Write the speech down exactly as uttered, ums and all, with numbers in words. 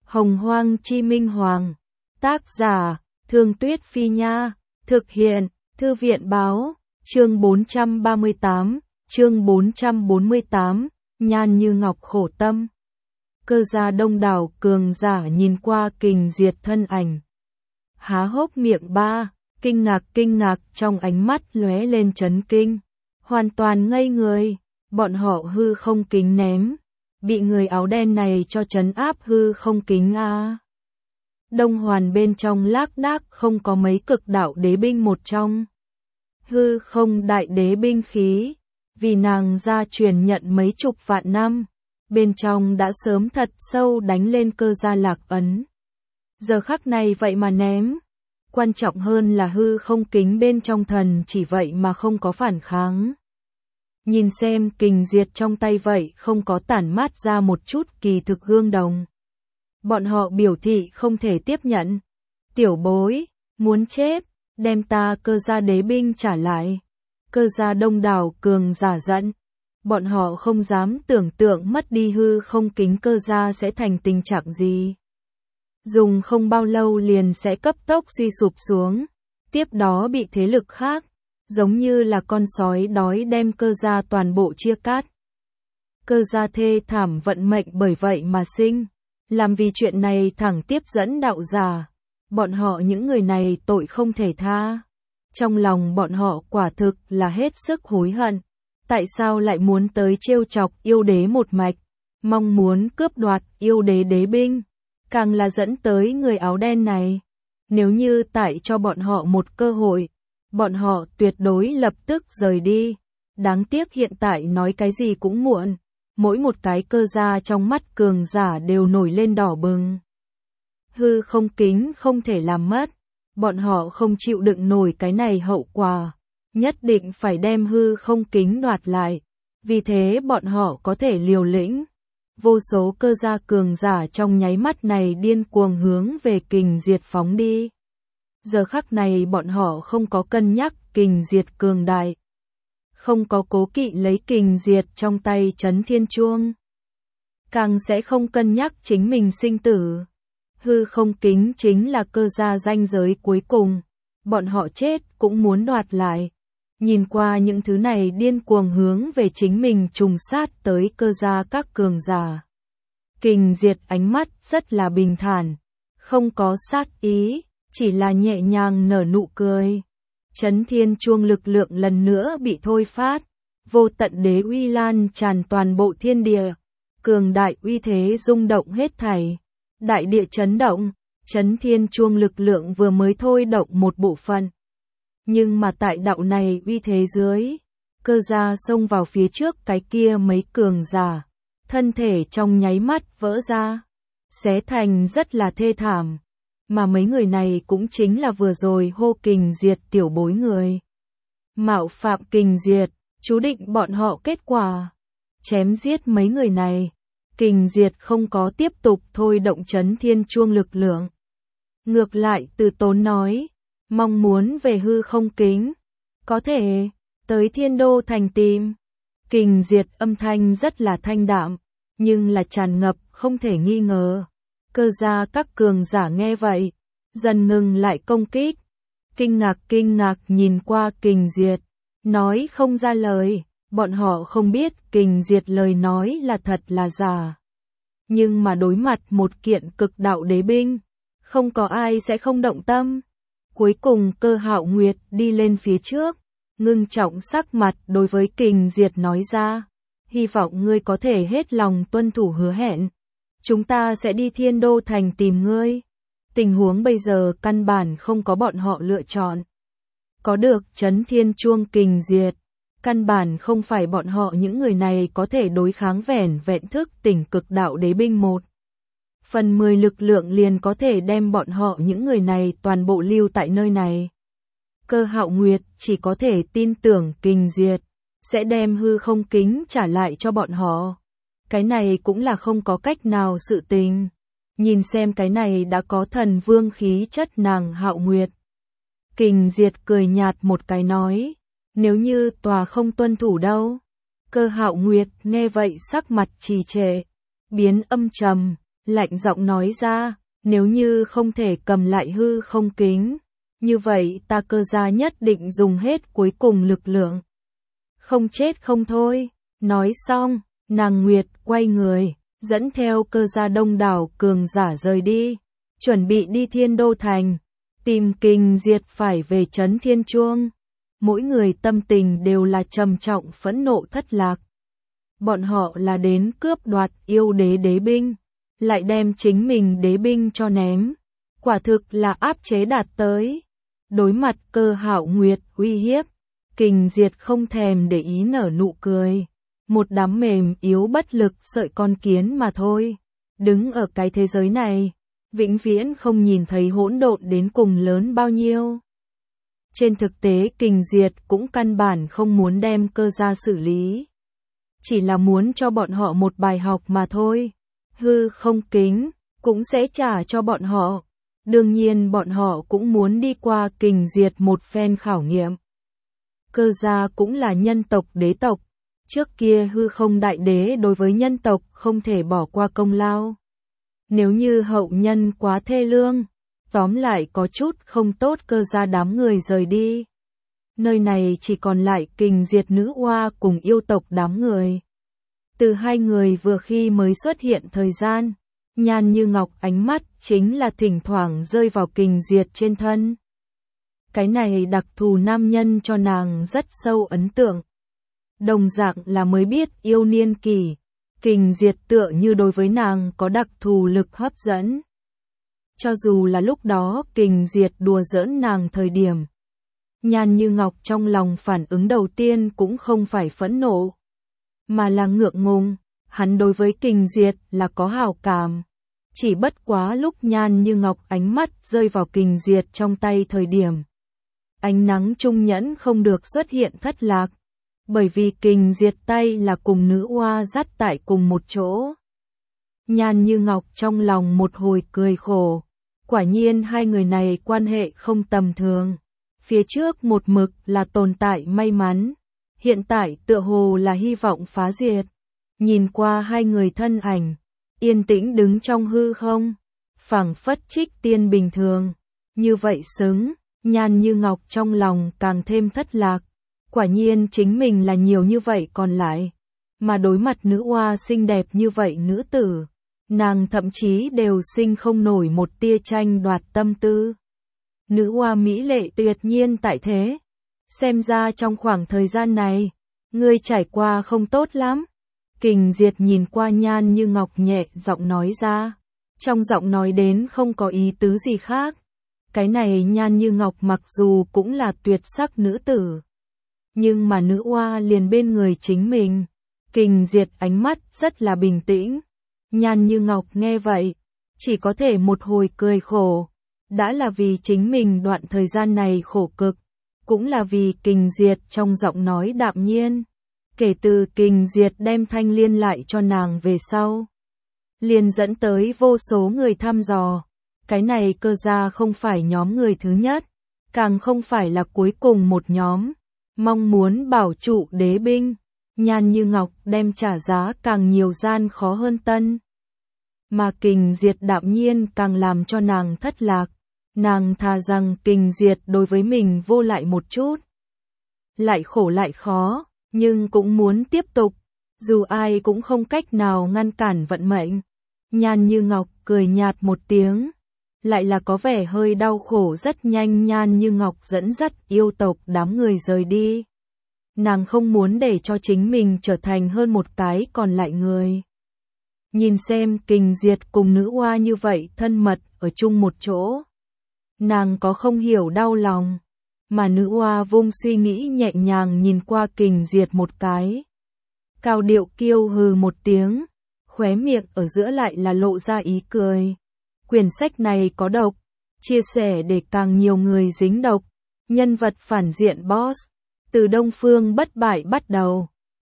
Hồng Hoang Chi Minh Hoàng. Tác giả, Thương Tuyết Phi Nha. Thực hiện, Thư viện Báo. Chương bốn trăm ba mươi tám, chương bốn trăm bốn mươi tám, Nhan Như Ngọc khổ tâm. Cơ gia đông đảo cường giả nhìn qua Kình Diệt thân ảnh. Há hốc miệng ba, kinh ngạc kinh ngạc trong ánh mắt lóe lên chấn kinh. Hoàn toàn ngây người, bọn họ hư không kính ném. Bị người áo đen này cho trấn áp hư không kính a. À. Đông hoàn bên trong lác đác không có mấy cực đạo đế binh một trong. Hư không đại đế binh khí, vì nàng gia truyền nhận mấy chục vạn năm, bên trong đã sớm thật sâu đánh lên cơ gia lạc ấn. Giờ khắc này vậy mà ném, quan trọng hơn là hư không kính bên trong thần chỉ vậy mà không có phản kháng. Nhìn xem Kình Diệt trong tay vậy không có tản mát ra một chút kỳ thực gương đồng. Bọn họ biểu thị không thể tiếp nhận. Tiểu bối, muốn chết, đem ta cơ gia đế binh trả lại. Cơ gia đông đảo cường giả giận. Bọn họ không dám tưởng tượng mất đi hư không kính cơ gia sẽ thành tình trạng gì. Dùng không bao lâu liền sẽ cấp tốc suy sụp xuống. Tiếp đó bị thế lực khác, giống như là con sói đói đem cơ gia toàn bộ chia cắt. Cơ gia thê thảm vận mệnh bởi vậy mà sinh. Làm vì chuyện này thẳng tiếp dẫn đạo giả. Bọn họ những người này tội không thể tha. Trong lòng bọn họ quả thực là hết sức hối hận. Tại sao lại muốn tới trêu chọc yêu đế một mạch, mong muốn cướp đoạt yêu đế đế binh, càng là dẫn tới người áo đen này. Nếu như tại cho bọn họ một cơ hội, bọn họ tuyệt đối lập tức rời đi. Đáng tiếc hiện tại nói cái gì cũng muộn. Mỗi một cái cơ gia trong mắt cường giả đều nổi lên đỏ bừng. Hư không kính không thể làm mất. Bọn họ không chịu đựng nổi cái này hậu quả. Nhất định phải đem hư không kính đoạt lại. Vì thế bọn họ có thể liều lĩnh. Vô số cơ gia cường giả trong nháy mắt này điên cuồng hướng về Kình Diệt phóng đi. Giờ khắc này bọn họ không có cân nhắc Kình Diệt cường đại. Không có cố kỵ lấy Kình Diệt trong tay trấn thiên chuông. Càng sẽ không cân nhắc chính mình sinh tử. Hư không kính chính là cơ gia ranh giới cuối cùng. Bọn họ chết cũng muốn đoạt lại. Nhìn qua những thứ này điên cuồng hướng về chính mình trùng sát tới cơ gia các cường giả. Kình Diệt ánh mắt rất là bình thản. Không có sát ý, chỉ là nhẹ nhàng nở nụ cười. Chấn thiên chuông lực lượng lần nữa bị thôi phát, vô tận đế uy lan tràn toàn bộ thiên địa, cường đại uy thế rung động hết thảy, đại địa chấn động, chấn thiên chuông lực lượng vừa mới thôi động một bộ phận. Nhưng mà tại đạo này uy thế dưới, cơ gia xông vào phía trước cái kia mấy cường giả, thân thể trong nháy mắt vỡ ra, xé thành rất là thê thảm. Mà mấy người này cũng chính là vừa rồi hô Kình Diệt tiểu bối người. Mạo phạm Kình Diệt, chú định bọn họ kết quả. Chém giết mấy người này. Kình Diệt không có tiếp tục thôi động chấn thiên chuông lực lượng. Ngược lại từ tốn nói, mong muốn về hư không kính. Có thể, tới thiên đô thành tìm. Kình Diệt âm thanh rất là thanh đạm, nhưng là tràn ngập không thể nghi ngờ. Cơ gia các cường giả nghe vậy, dần ngừng lại công kích. Kinh ngạc kinh ngạc nhìn qua Kình Diệt, nói không ra lời, bọn họ không biết Kình Diệt lời nói là thật là giả. Nhưng mà đối mặt một kiện cực đạo đế binh, không có ai sẽ không động tâm. Cuối cùng Cơ Hạo Nguyệt đi lên phía trước, ngưng trọng sắc mặt đối với Kình Diệt nói ra, hy vọng ngươi có thể hết lòng tuân thủ hứa hẹn. Chúng ta sẽ đi thiên đô thành tìm ngươi. Tình huống bây giờ căn bản không có bọn họ lựa chọn. Có được chấn thiên chuông Kình Diệt, căn bản không phải bọn họ những người này có thể đối kháng vẻn vẹn thức tỉnh cực đạo đế binh một. Phần mười lực lượng liền có thể đem bọn họ những người này toàn bộ lưu tại nơi này. Cơ Hạo Nguyệt chỉ có thể tin tưởng Kình Diệt sẽ đem hư không kính trả lại cho bọn họ. Cái này cũng là không có cách nào sự tình. Nhìn xem cái này đã có thần vương khí chất nàng Hạo Nguyệt. Kình Diệt cười nhạt một cái nói, nếu như tòa không tuân thủ đâu. Cơ Hạo Nguyệt nghe vậy sắc mặt trì trệ, biến âm trầm, lạnh giọng nói ra, nếu như không thể cầm lại hư không kính, như vậy ta Cơ gia nhất định dùng hết cuối cùng lực lượng. Không chết không thôi. Nói xong, nàng Nguyệt quay người, dẫn theo Cơ gia đông đảo cường giả rời đi, chuẩn bị đi Thiên Đô Thành, tìm Kình Diệt phải về trấn Thiên Chuông. Mỗi người tâm tình đều là trầm trọng phẫn nộ thất lạc. Bọn họ là đến cướp đoạt yêu đế đế binh, lại đem chính mình đế binh cho ném. Quả thực là áp chế đạt tới. Đối mặt Cơ Hạo Nguyệt uy hiếp, Kình Diệt không thèm để ý nở nụ cười. Một đám mềm yếu bất lực sợi con kiến mà thôi. Đứng ở cái thế giới này, vĩnh viễn không nhìn thấy hỗn độn đến cùng lớn bao nhiêu. Trên thực tế Kình Diệt cũng căn bản không muốn đem Cơ gia xử lý. Chỉ là muốn cho bọn họ một bài học mà thôi. Hư không kính, cũng sẽ trả cho bọn họ. Đương nhiên bọn họ cũng muốn đi qua Kình Diệt một phen khảo nghiệm. Cơ gia cũng là nhân tộc đế tộc. Trước kia hư không đại đế đối với nhân tộc không thể bỏ qua công lao. Nếu như hậu nhân quá thê lương, tóm lại có chút không tốt Cơ gia đám người rời đi. Nơi này chỉ còn lại Kình Diệt nữ oa cùng yêu tộc đám người. Từ hai người vừa khi mới xuất hiện thời gian, Nhan Như Ngọc ánh mắt chính là thỉnh thoảng rơi vào Kình Diệt trên thân. Cái này đặc thù nam nhân cho nàng rất sâu ấn tượng. Đồng dạng là mới biết yêu niên kỳ, Kình Diệt tựa như đối với nàng có đặc thù lực hấp dẫn. Cho dù là lúc đó Kình Diệt đùa giỡn nàng thời điểm, Nhan Như Ngọc trong lòng phản ứng đầu tiên cũng không phải phẫn nộ, mà là ngượng ngùng. Hắn đối với Kình Diệt là có hảo cảm. Chỉ bất quá lúc Nhan Như Ngọc ánh mắt rơi vào Kình Diệt trong tay thời điểm, ánh nắng trung nhẫn không được xuất hiện thất lạc. Bởi vì Kình Diệt tay là cùng nữ oa dắt tại cùng một chỗ. Nhan Như Ngọc trong lòng một hồi cười khổ. Quả nhiên hai người này quan hệ không tầm thường. Phía trước một mực là tồn tại may mắn. Hiện tại tựa hồ là hy vọng phá diệt. Nhìn qua hai người thân ảnh, yên tĩnh đứng trong hư không, phảng phất trích tiên bình thường. Như vậy xứng, Nhan Như Ngọc trong lòng càng thêm thất lạc. Quả nhiên chính mình là nhiều như vậy còn lại. Mà đối mặt nữ oa xinh đẹp như vậy nữ tử, nàng thậm chí đều sinh không nổi một tia tranh đoạt tâm tư. Nữ oa mỹ lệ tuyệt nhiên tại thế. Xem ra trong khoảng thời gian này, ngươi trải qua không tốt lắm. Kình Diệt nhìn qua Nhan Như Ngọc nhẹ giọng nói ra. Trong giọng nói đến không có ý tứ gì khác. Cái này Nhan Như Ngọc mặc dù cũng là tuyệt sắc nữ tử, nhưng mà nữ oa liền bên người chính mình. Kình Diệt ánh mắt rất là bình tĩnh. Nhan Như Ngọc nghe vậy, chỉ có thể một hồi cười khổ. Đã là vì chính mình đoạn thời gian này khổ cực, cũng là vì Kình Diệt trong giọng nói đạm nhiên. Kể từ Kình Diệt đem Thanh Liên lại cho nàng về sau, liền dẫn tới vô số người thăm dò. Cái này Cơ gia không phải nhóm người thứ nhất, càng không phải là cuối cùng một nhóm. Mong muốn bảo trụ đế binh, Nhan Như Ngọc đem trả giá càng nhiều gian khó hơn tân. Mà Kình Diệt đạm nhiên càng làm cho nàng thất lạc. Nàng thà rằng Kình Diệt đối với mình vô lại một chút. Lại khổ lại khó, nhưng cũng muốn tiếp tục. Dù ai cũng không cách nào ngăn cản vận mệnh. Nhan Như Ngọc cười nhạt một tiếng. Lại là có vẻ hơi đau khổ. Rất nhanh Nhan Như Ngọc dẫn dắt yêu tộc đám người rời đi. Nàng không muốn để cho chính mình trở thành hơn một cái còn lại người. Nhìn xem Kình Diệt cùng nữ oa như vậy thân mật ở chung một chỗ, nàng có không hiểu đau lòng. Mà nữ oa vung suy nghĩ nhẹ nhàng nhìn qua Kình Diệt một cái, cao điệu kiêu hừ một tiếng, khóe miệng ở giữa lại là lộ ra ý cười. Quyển sách này có độc, chia sẻ để càng nhiều người dính độc. Nhân vật phản diện boss, từ Đông Phương Bất Bại bắt đầu.